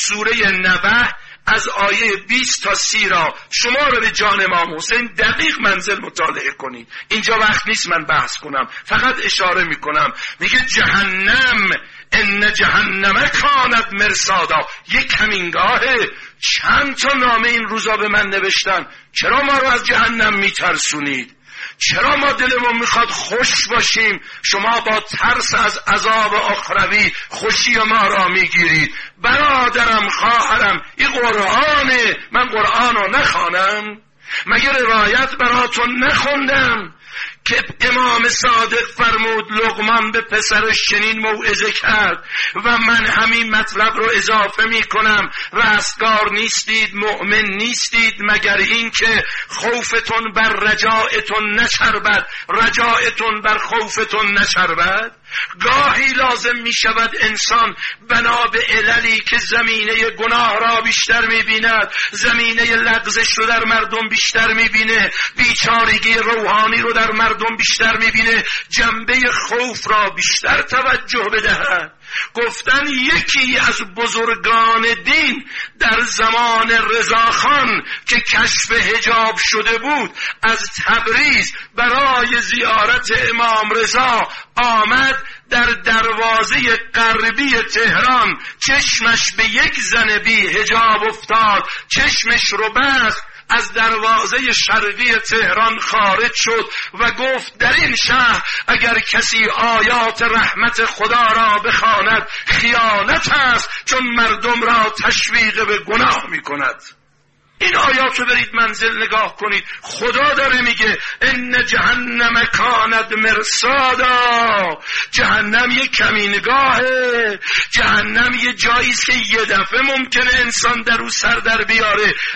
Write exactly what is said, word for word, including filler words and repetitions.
سوره نبأ از آیه بیست تا سی را شما رو به جان امام حسین دقیق منزل مطالعه کنید. اینجا وقت نیست من بحث کنم، فقط اشاره میکنم. میگه جهنم، ان جهنم کانت مرصادا. یک کمینگاهه. چند تا نامه این روزا به من نوشتن چرا ما رو از جهنم میترسونید، چرا ما دلمون میخواد خوش باشیم، شما با ترس از عذاب آخروی خوشی ما را میگیرید. برادرم، خواهرم، این قرآنه، من قرآن رو نخوانم؟ مگه روایت براتون نخوندم که امام صادق فرمود لقمان به پسرش چنین موعظه کرد و من همین مطلب رو اضافه می کنم: رستگار نیستید، مؤمن نیستید مگر این که خوفتون بر رجاعتون نچربد، رجاعتون بر خوفتون نچربد. گاهی لازم می شود انسان بنا به عللی که زمینه گناه را بیشتر می بیند، زمینه لغزش رو در مردم بیشتر می بینه، بیچارگی روحانی رو در مردم بیشتر می بینه، جنبه خوف را بیشتر توجه بدهد. گفتن یکی از بزرگان دین در زمان رضاخان که کشف حجاب شده بود از تبریز برای زیارت امام رضا آمد، در دروازه غربی تهران چشمش به یک زن بی حجاب افتاد، چشمش رو بست، از دروازه شرقی تهران خارج شد و گفت در این شهر اگر کسی آیات رحمت خدا را بخواند خیانت است، چون مردم را تشویق به گناه می کند. این آیات رو برید منزل نگاه کنید. خدا داره میگه ان جهنم کانت مرصادا. جهنم یه کمینگاهه، جهنم یه جاییست که یه دفعه ممکنه انسان در او سر در بیاره.